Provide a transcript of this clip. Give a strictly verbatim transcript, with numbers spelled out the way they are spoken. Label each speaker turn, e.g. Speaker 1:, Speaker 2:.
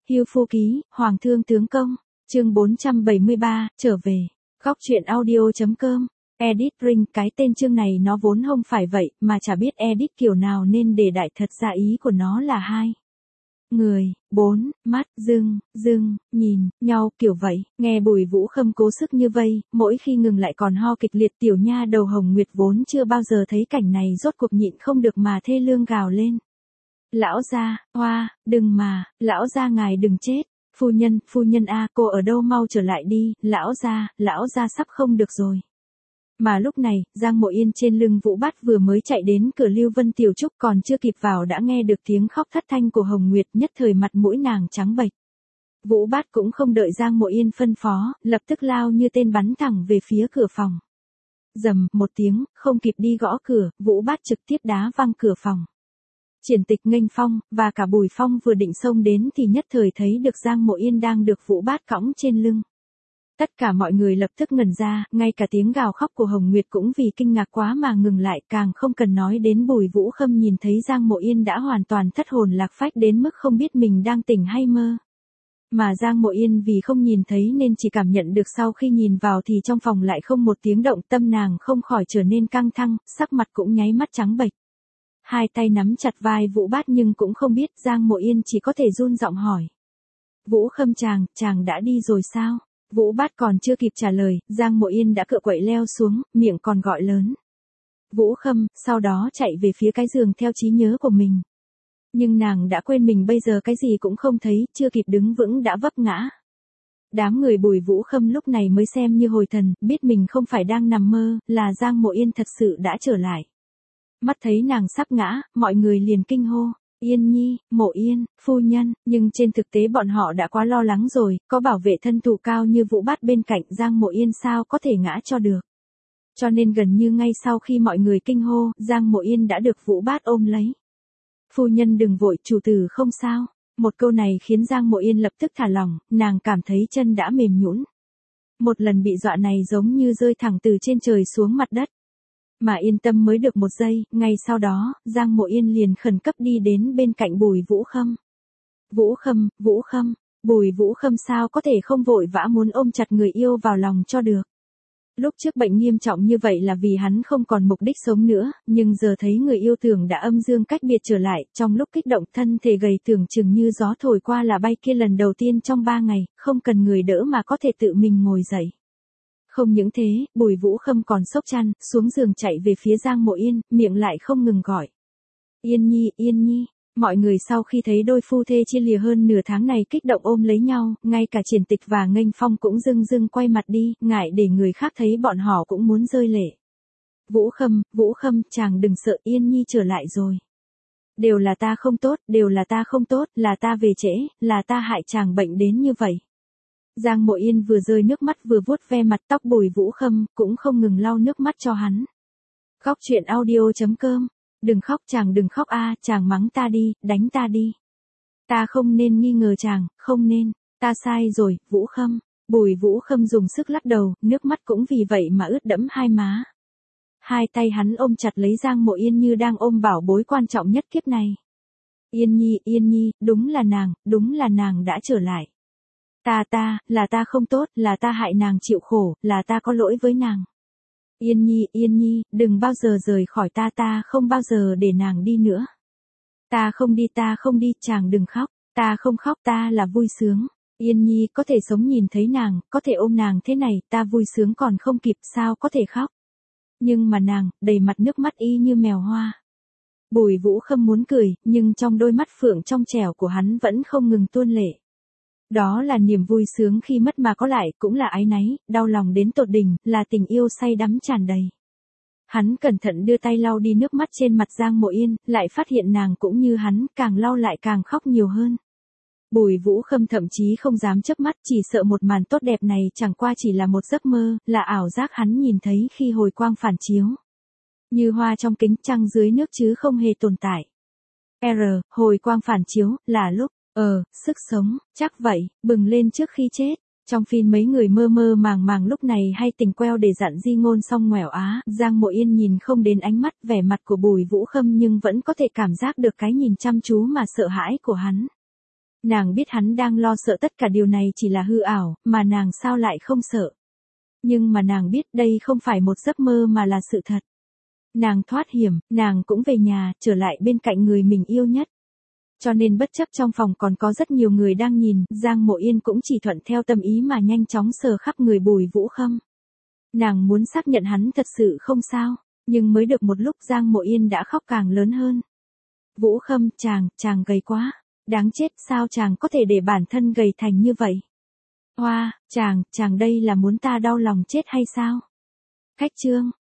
Speaker 1: Hưu Phu Ký, Hoàng Thương Tướng Công, chương bốn trăm bảy mươi ba, trở về. Góc truyện audio.com, Edit Ring, cái tên chương này nó vốn không phải vậy, mà chả biết edit kiểu nào nên để đại thật ra ý của nó là hai. Người, bốn, mắt, dưng, dưng, nhìn, nhau kiểu vậy, nghe Bùi Vũ Khâm cố sức như vây, mỗi khi ngừng lại còn ho kịch liệt, tiểu nha đầu Hồng Nguyệt vốn chưa bao giờ thấy cảnh này rốt cuộc nhịn không được mà thê lương gào lên. Lão gia, hoa, đừng mà, lão gia ngài đừng chết, phu nhân, phu nhân a, cô ở đâu mau trở lại đi, lão gia, lão gia sắp không được rồi. Mà lúc này, Giang Mộ Yên trên lưng Vũ Bát vừa mới chạy đến cửa Lưu Vân Tiểu Trúc, còn chưa kịp vào đã nghe được tiếng khóc thất thanh của Hồng Nguyệt, nhất thời mặt mũi nàng trắng bệch. Vũ Bát cũng không đợi Giang Mộ Yên phân phó, lập tức lao như tên bắn thẳng về phía cửa phòng. Rầm một tiếng, không kịp đi gõ cửa, Vũ Bát trực tiếp đá văng cửa phòng. Triển Tịch, Nghênh Phong, và cả Bùi Phong vừa định xông đến thì nhất thời thấy được Giang Mộ Yên đang được Vũ Bát cõng trên lưng. Tất cả mọi người lập tức ngẩn ra, ngay cả tiếng gào khóc của Hồng Nguyệt cũng vì kinh ngạc quá mà ngừng lại, càng không cần nói đến Bùi Vũ Khâm nhìn thấy Giang Mộ Yên đã hoàn toàn thất hồn lạc phách đến mức không biết mình đang tỉnh hay mơ. Mà Giang Mộ Yên vì không nhìn thấy nên chỉ cảm nhận được sau khi nhìn vào thì trong phòng lại không một tiếng động, tâm nàng không khỏi trở nên căng thẳng, sắc mặt cũng nháy mắt trắng bệch. Hai tay nắm chặt vai Vũ Bát nhưng cũng không biết, Giang Mộ Yên chỉ có thể run giọng hỏi. Vũ Khâm chàng, chàng đã đi rồi sao? Vũ Bát còn chưa kịp trả lời, Giang Mộ Yên đã cựa quậy leo xuống, miệng còn gọi lớn. Vũ Khâm, sau đó chạy về phía cái giường theo trí nhớ của mình. Nhưng nàng đã quên mình bây giờ cái gì cũng không thấy, chưa kịp đứng vững đã vấp ngã. Đám người Bùi Vũ Khâm lúc này mới xem như hồi thần, biết mình không phải đang nằm mơ, là Giang Mộ Yên thật sự đã trở lại. Mắt thấy nàng sắp ngã, mọi người liền kinh hô. Yên Nhi, Mộ Yên, phu nhân, nhưng trên thực tế bọn họ đã quá lo lắng rồi, có bảo vệ thân thủ cao như Vũ Bát bên cạnh, Giang Mộ Yên sao có thể ngã cho được. Cho nên gần như ngay sau khi mọi người kinh hô, Giang Mộ Yên đã được Vũ Bát ôm lấy. Phu nhân đừng vội, chủ tử không sao. Một câu này khiến Giang Mộ Yên lập tức thả lỏng, nàng cảm thấy chân đã mềm nhũn. Một lần bị dọa này giống như rơi thẳng từ trên trời xuống mặt đất. Mà yên tâm mới được một giây, ngay sau đó, Giang Mộ Yên liền khẩn cấp đi đến bên cạnh Bùi Vũ Khâm. Vũ Khâm, Vũ Khâm, Bùi Vũ Khâm sao có thể không vội vã muốn ôm chặt người yêu vào lòng cho được. Lúc trước bệnh nghiêm trọng như vậy là vì hắn không còn mục đích sống nữa, nhưng giờ thấy người yêu tưởng đã âm dương cách biệt trở lại, trong lúc kích động thân thể gầy tưởng chừng như gió thổi qua là bay kia lần đầu tiên trong ba ngày, không cần người đỡ mà có thể tự mình ngồi dậy. Không những thế, Bùi Vũ Khâm còn xốc chăn, xuống giường chạy về phía Giang Mộ Yên, miệng lại không ngừng gọi. Yên Nhi, Yên Nhi, mọi người sau khi thấy đôi phu thê chia lìa hơn nửa tháng này kích động ôm lấy nhau, ngay cả Triển Tịch và Nghênh Phong cũng dưng dưng quay mặt đi, ngại để người khác thấy bọn họ cũng muốn rơi lệ. Vũ Khâm, Vũ Khâm, chàng đừng sợ, Yên Nhi trở lại rồi. Đều là ta không tốt, đều là ta không tốt, là ta về trễ, là ta hại chàng bệnh đến như vậy. Giang Mộ Yên vừa rơi nước mắt vừa vuốt ve mặt tóc Bùi Vũ Khâm, cũng không ngừng lau nước mắt cho hắn. Góc truyện audio.com, đừng khóc chàng đừng khóc a, chàng mắng ta đi, đánh ta đi. Ta không nên nghi ngờ chàng, không nên, ta sai rồi, Vũ Khâm. Bùi Vũ Khâm dùng sức lắc đầu, nước mắt cũng vì vậy mà ướt đẫm hai má. Hai tay hắn ôm chặt lấy Giang Mộ Yên như đang ôm bảo bối quan trọng nhất kiếp này. Yên Nhi, Yên Nhi, đúng là nàng, đúng là nàng đã trở lại. Ta ta, là ta không tốt, là ta hại nàng chịu khổ, là ta có lỗi với nàng. Yên Nhi, Yên Nhi, đừng bao giờ rời khỏi ta, ta không bao giờ để nàng đi nữa. Ta không đi, ta không đi, chàng đừng khóc, ta không khóc, ta là vui sướng. Yên Nhi có thể sống nhìn thấy nàng, có thể ôm nàng thế này, ta vui sướng còn không kịp, sao có thể khóc. Nhưng mà nàng, đầy mặt nước mắt y như mèo hoa. Bùi Vũ Khâm muốn cười, nhưng trong đôi mắt phượng trong trẻo của hắn vẫn không ngừng tuôn lệ. Đó là niềm vui sướng khi mất mà có lại, cũng là áy náy, đau lòng đến tột đỉnh, là tình yêu say đắm tràn đầy. Hắn cẩn thận đưa tay lau đi nước mắt trên mặt Giang Mộ Yên, lại phát hiện nàng cũng như hắn, càng lau lại càng khóc nhiều hơn. Bùi Vũ Khâm thậm chí không dám chớp mắt, chỉ sợ một màn tốt đẹp này chẳng qua chỉ là một giấc mơ, là ảo giác hắn nhìn thấy khi hồi quang phản chiếu. Như hoa trong kính trăng dưới nước chứ không hề tồn tại. R, hồi quang phản chiếu, là lúc, ờ, sức sống, chắc vậy, bừng lên trước khi chết. Trong phim mấy người mơ mơ màng màng lúc này hay tình queo để dặn di ngôn xong ngoẻo á, Giang Mộ Yên nhìn không đến ánh mắt vẻ mặt của Bùi Vũ Khâm nhưng vẫn có thể cảm giác được cái nhìn chăm chú mà sợ hãi của hắn. Nàng biết hắn đang lo sợ tất cả điều này chỉ là hư ảo, mà nàng sao lại không sợ. Nhưng mà nàng biết đây không phải một giấc mơ mà là sự thật. Nàng thoát hiểm, nàng cũng về nhà, trở lại bên cạnh người mình yêu nhất. Cho nên bất chấp trong phòng còn có rất nhiều người đang nhìn, Giang Mộ Yên cũng chỉ thuận theo tâm ý mà nhanh chóng sờ khắp người Bùi Vũ Khâm. Nàng muốn xác nhận hắn thật sự không sao, nhưng mới được một lúc Giang Mộ Yên đã khóc càng lớn hơn. Vũ Khâm, chàng, chàng gầy quá. Đáng chết, sao chàng có thể để bản thân gầy thành như vậy? Hoa, chàng, chàng đây là muốn ta đau lòng chết hay sao? Khách trương,